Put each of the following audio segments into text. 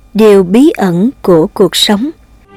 Điều bí ẩn của cuộc sống.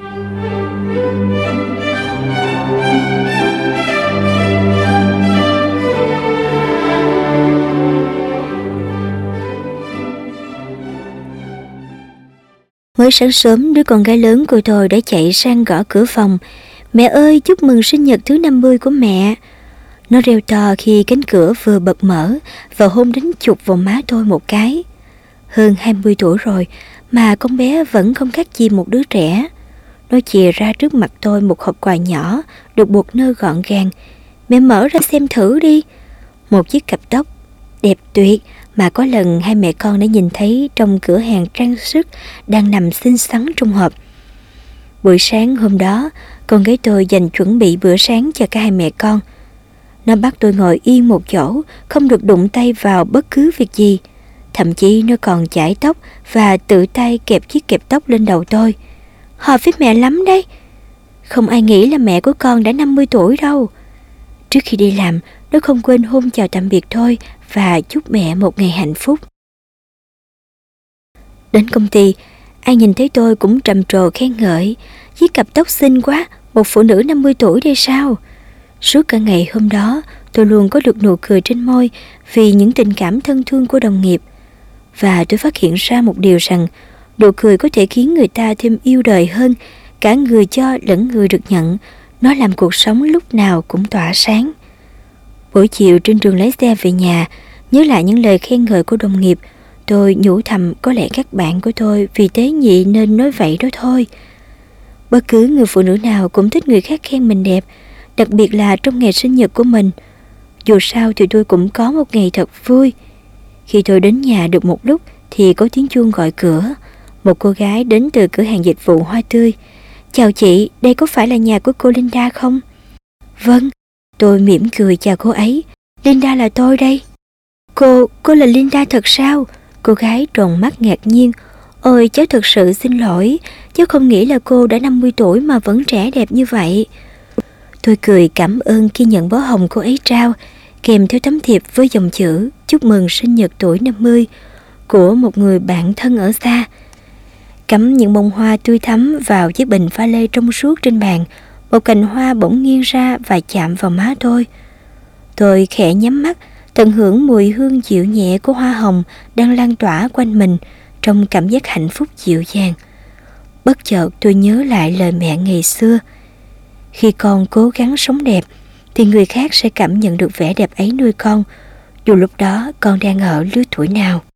Mới sáng sớm, đứa con gái lớn của tôi đã chạy sang gõ cửa phòng. Mẹ ơi, chúc mừng sinh nhật thứ 50 của mẹ. Nó reo to khi cánh cửa vừa bật mở và hôn đánh chụp vào má tôi một cái. Hơn 20 tuổi rồi mà con bé vẫn không khác gì một đứa trẻ. Nó chìa ra trước mặt tôi một hộp quà nhỏ được buộc nơ gọn gàng. Mẹ mở ra xem thử đi. Một chiếc cặp tóc đẹp tuyệt mà có lần hai mẹ con đã nhìn thấy trong cửa hàng trang sức đang nằm xinh xắn trong hộp. Buổi sáng hôm đó, con gái tôi dành chuẩn bị bữa sáng cho cả hai mẹ con. Nó bắt tôi ngồi yên một chỗ, không được đụng tay vào bất cứ việc gì. Thậm chí nó còn chải tóc và tự tay kẹp chiếc kẹp tóc lên đầu tôi. Hợp với mẹ lắm đấy. Không ai nghĩ là mẹ của con đã 50 tuổi đâu. Trước khi đi làm, nó không quên hôn chào tạm biệt tôi và chúc mẹ một ngày hạnh phúc. Đến công ty, ai nhìn thấy tôi cũng trầm trồ khen ngợi. Chiếc cặp tóc xinh quá, một phụ nữ 50 tuổi đây sao? Suốt cả ngày hôm đó, tôi luôn có được nụ cười trên môi vì những tình cảm thân thương của đồng nghiệp. Và tôi phát hiện ra một điều rằng, nụ cười có thể khiến người ta thêm yêu đời hơn, cả người cho lẫn người được nhận. Nó làm cuộc sống lúc nào cũng tỏa sáng. Buổi chiều trên đường lái xe về nhà, nhớ lại những lời khen ngợi của đồng nghiệp, tôi nhủ thầm có lẽ các bạn của tôi vì tế nhị nên nói vậy đó thôi. Bất cứ người phụ nữ nào cũng thích người khác khen mình đẹp, đặc biệt là trong ngày sinh nhật của mình. Dù sao thì tôi cũng có một ngày thật vui. Khi tôi đến nhà được một lúc thì có tiếng chuông gọi cửa. Một cô gái đến từ cửa hàng dịch vụ hoa tươi. Chào chị, đây có phải là nhà của cô Linda không? Vâng, tôi mỉm cười chào cô ấy. Linda là tôi đây. Cô là Linda thật sao? Cô gái tròn mắt ngạc nhiên. Ôi, cháu thật sự xin lỗi. Cháu không nghĩ là cô đã 50 tuổi mà vẫn trẻ đẹp như vậy. Tôi cười cảm ơn khi nhận bó hồng cô ấy trao, kèm theo tấm thiệp với dòng chữ chúc mừng sinh nhật tuổi 50 của một người bạn thân ở xa. Cắm những bông hoa tươi thắm vào chiếc bình pha lê trong suốt trên bàn, một cành hoa bỗng nghiêng ra và chạm vào má tôi. Tôi khẽ nhắm mắt, tận hưởng mùi hương dịu nhẹ của hoa hồng đang lan tỏa quanh mình trong cảm giác hạnh phúc dịu dàng. Bất chợt tôi nhớ lại lời mẹ ngày xưa. Khi con cố gắng sống đẹp, thì người khác sẽ cảm nhận được vẻ đẹp ấy nuôi con, dù lúc đó con đang ở lứa tuổi nào.